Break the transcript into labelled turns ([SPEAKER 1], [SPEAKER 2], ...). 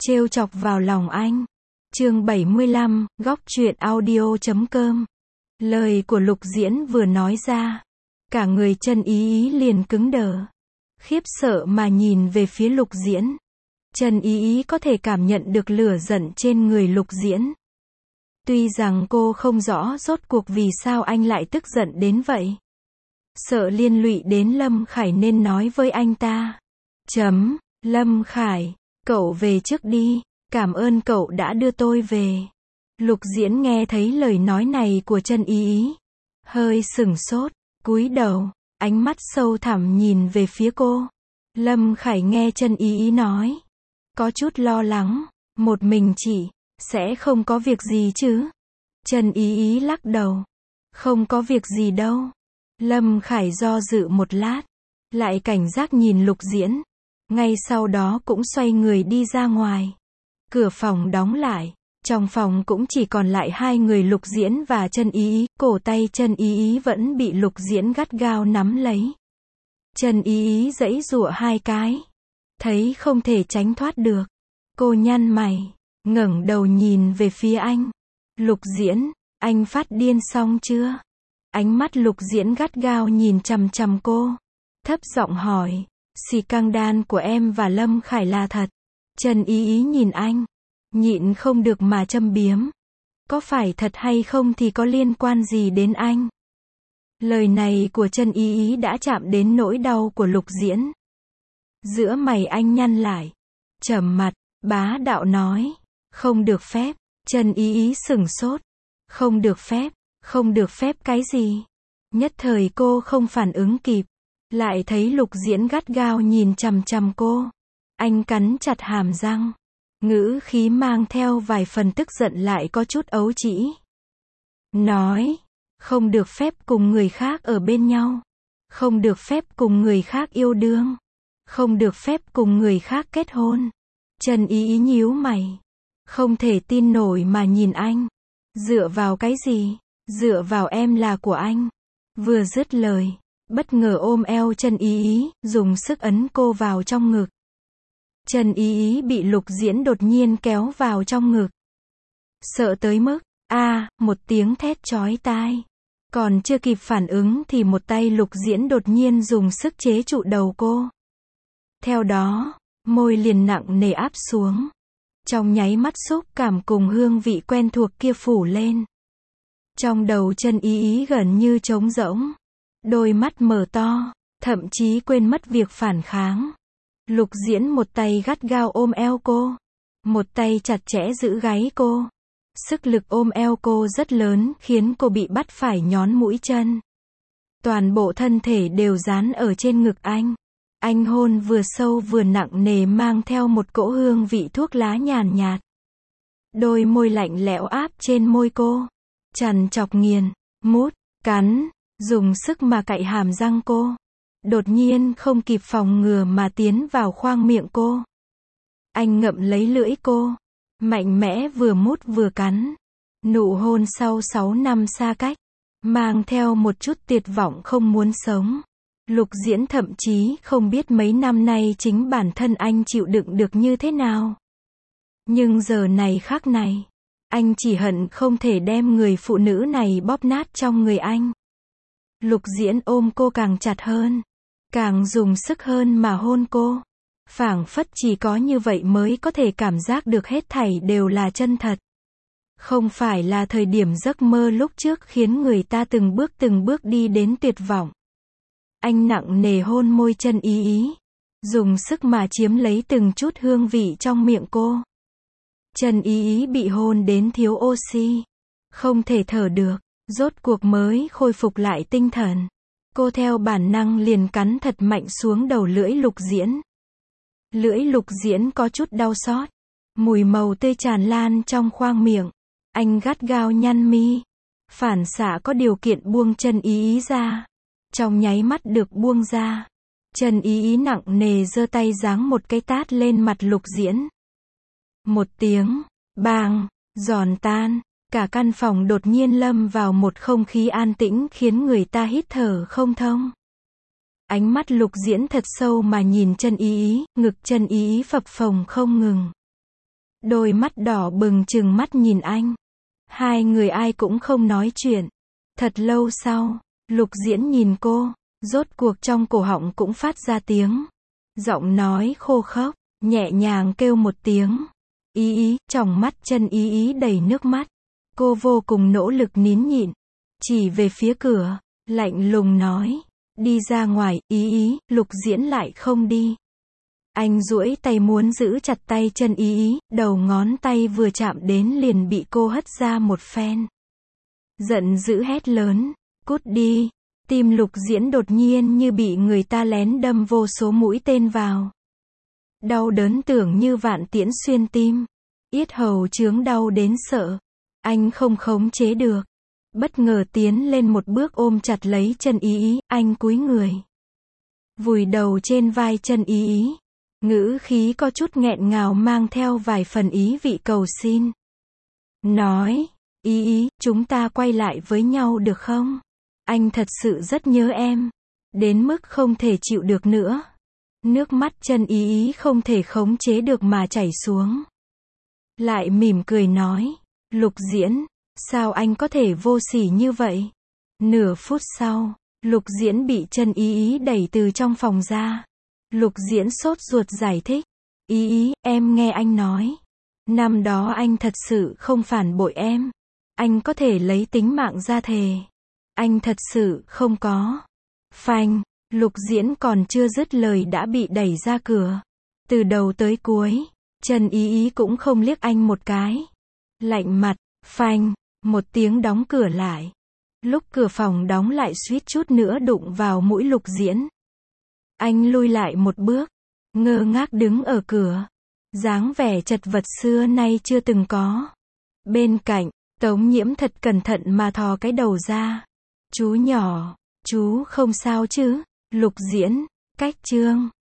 [SPEAKER 1] Trêu chọc vào lòng anh. Chương 75, góc truyện audio.com. Lời của Lục Diễn vừa nói ra, cả người Trần Ý Ý liền cứng đờ, khiếp sợ mà nhìn về phía Lục Diễn. Trần Ý Ý có thể cảm nhận được lửa giận trên người Lục Diễn. Tuy rằng cô không rõ rốt cuộc vì sao anh lại tức giận đến vậy. Sợ liên lụy đến Lâm Khải nên nói với anh ta. Lâm Khải, cậu về trước đi, cảm ơn cậu đã đưa tôi về. Lục Diễn nghe thấy lời nói này của Trần Ý Ý, hơi sửng sốt, cúi đầu, ánh mắt sâu thẳm nhìn về phía cô. Lâm Khải nghe Trần Ý Ý nói, có chút lo lắng, một mình chị, sẽ không có việc gì chứ? Trần Ý Ý lắc đầu, không có việc gì đâu. Lâm Khải do dự một lát, lại cảnh giác nhìn Lục Diễn, ngay sau đó cũng xoay người đi ra ngoài. Cửa phòng đóng lại, trong phòng cũng chỉ còn lại hai người Lục Diễn và Trần Ý Ý, cổ tay Trần Ý Ý vẫn bị Lục Diễn gắt gao nắm lấy. Trần Ý Ý giãy giụa hai cái, thấy không thể tránh thoát được. Cô nhăn mày, ngẩng đầu nhìn về phía anh. Lục Diễn, anh phát điên xong chưa? Ánh mắt Lục Diễn gắt gao nhìn chằm chằm cô, thấp giọng hỏi, scandal của em và Lâm Khải là thật? Trần Ý Ý nhìn anh, nhịn không được mà châm biếm. Có phải thật hay không thì có liên quan gì đến anh? Lời này của Trần Ý Ý đã chạm đến nỗi đau của Lục Diễn. Giữa mày anh nhăn lại, trầm mặt, bá đạo nói, không được phép. Trần Ý Ý sửng sốt, không được phép, không được phép cái gì? Nhất thời cô không phản ứng kịp, lại thấy Lục Diễn gắt gao nhìn chằm chằm cô. Anh cắn chặt hàm răng, ngữ khí mang theo vài phần tức giận lại có chút ấu trĩ. Nói, không được phép cùng người khác ở bên nhau, không được phép cùng người khác yêu đương, không được phép cùng người khác kết hôn. Trần Ý Ý nhíu mày, không thể tin nổi mà nhìn anh. Dựa vào cái gì? Dựa vào em là của anh. Vừa dứt lời, bất ngờ ôm eo Trần Ý Ý, dùng sức ấn cô vào trong ngực. Trần Ý Ý bị Lục Diễn đột nhiên kéo vào trong ngực. Sợ tới mức, một tiếng thét chói tai. Còn chưa kịp phản ứng thì một tay Lục Diễn đột nhiên dùng sức chế trụ đầu cô. Theo đó, môi liền nặng nề áp xuống. Trong nháy mắt xúc cảm cùng hương vị quen thuộc kia phủ lên. Trong đầu Trần Ý Ý gần như trống rỗng. Đôi mắt mở to, thậm chí quên mất việc phản kháng. Lục Diễn một tay gắt gao ôm eo cô, một tay chặt chẽ giữ gáy cô. Sức lực ôm eo cô rất lớn khiến cô bị bắt phải nhón mũi chân. Toàn bộ thân thể đều dán ở trên ngực anh. Anh hôn vừa sâu vừa nặng nề mang theo một cỗ hương vị thuốc lá nhàn nhạt. Đôi môi lạnh lẽo áp trên môi cô, trằn trọc nghiền, mút, cắn, dùng sức mà cạy hàm răng cô. Đột nhiên không kịp phòng ngừa mà tiến vào khoang miệng cô. Anh ngậm lấy lưỡi cô, mạnh mẽ vừa mút vừa cắn. Nụ hôn sau 6 năm xa cách, mang theo một chút tuyệt vọng không muốn sống. Lục Diễn thậm chí không biết mấy năm nay chính bản thân anh chịu đựng được như thế nào. Nhưng giờ này khắc này, anh chỉ hận không thể đem người phụ nữ này bóp nát trong người anh. Lục Diễn ôm cô càng chặt hơn, càng dùng sức hơn mà hôn cô. Phảng phất chỉ có như vậy mới có thể cảm giác được hết thảy đều là chân thật. Không phải là thời điểm giấc mơ lúc trước khiến người ta từng bước đi đến tuyệt vọng. Anh nặng nề hôn môi Trần Ý Ý, dùng sức mà chiếm lấy từng chút hương vị trong miệng cô. Trần Ý Ý bị hôn đến thiếu oxy, không thể thở được, rốt cuộc mới khôi phục lại tinh thần. Cô theo bản năng liền cắn thật mạnh xuống đầu lưỡi Lục Diễn. Lưỡi Lục Diễn có chút đau xót, mùi màu tươi tràn lan trong khoang miệng. Anh gắt gao nhăn mi, phản xạ có điều kiện buông Trần Ý Ý ra. Trong nháy mắt được buông ra, Trần Ý Ý nặng nề giơ tay giáng một cái tát lên mặt Lục Diễn. Một tiếng, bang, giòn tan, cả căn phòng đột nhiên lâm vào một không khí an tĩnh khiến người ta hít thở không thông. Ánh mắt Lục Diễn thật sâu mà nhìn Trần Ý Ý, ngực Trần Ý Ý phập phồng không ngừng. Đôi mắt đỏ bừng trừng mắt nhìn anh. Hai người ai cũng không nói chuyện. Thật lâu sau, Lục Diễn nhìn cô, rốt cuộc trong cổ họng cũng phát ra tiếng. Giọng nói khô khốc, nhẹ nhàng kêu một tiếng. Ý ý, tròng mắt chân ý ý đầy nước mắt. Cô vô cùng nỗ lực nín nhịn. Chỉ về phía cửa, lạnh lùng nói. Đi ra ngoài, ý ý, Lục Diễn lại không đi. Anh duỗi tay muốn giữ chặt tay chân ý ý, đầu ngón tay vừa chạm đến liền bị cô hất ra một phen. Giận dữ hét lớn, cút đi. Tim Lục Diễn đột nhiên như bị người ta lén đâm vô số mũi tên vào. Đau đớn tưởng như vạn tiễn xuyên tim. Yết hầu chướng đau đến sợ. Anh không khống chế được. Bất ngờ tiến lên một bước ôm chặt lấy chân ý ý, anh cúi người. Vùi đầu trên vai chân ý ý. Ngữ khí có chút nghẹn ngào mang theo vài phần ý vị cầu xin. Nói, ý ý, chúng ta quay lại với nhau được không? Anh thật sự rất nhớ em. Đến mức không thể chịu được nữa. Nước mắt chân ý ý không thể khống chế được mà chảy xuống. Lại mỉm cười nói, Lục Diễn, sao anh có thể vô sỉ như vậy? Nửa phút sau, Lục Diễn bị chân ý ý đẩy từ trong phòng ra. Lục Diễn sốt ruột giải thích. Ý ý, em nghe anh nói. Năm đó anh thật sự không phản bội em. Anh có thể lấy tính mạng ra thề. Anh thật sự không có. Phanh, Lục Diễn còn chưa dứt lời đã bị đẩy ra cửa. Từ đầu tới cuối, chân ý ý cũng không liếc anh một cái. Lạnh mặt, phanh, một tiếng đóng cửa lại. Lúc cửa phòng đóng lại suýt chút nữa đụng vào mũi Lục Diễn. Anh lui lại một bước, ngơ ngác đứng ở cửa. Dáng vẻ chật vật xưa nay chưa từng có. Bên cạnh, Tống Nhiễm thật cẩn thận mà thò cái đầu ra. Chú nhỏ, chú không sao chứ? Lục Diễn, cách chương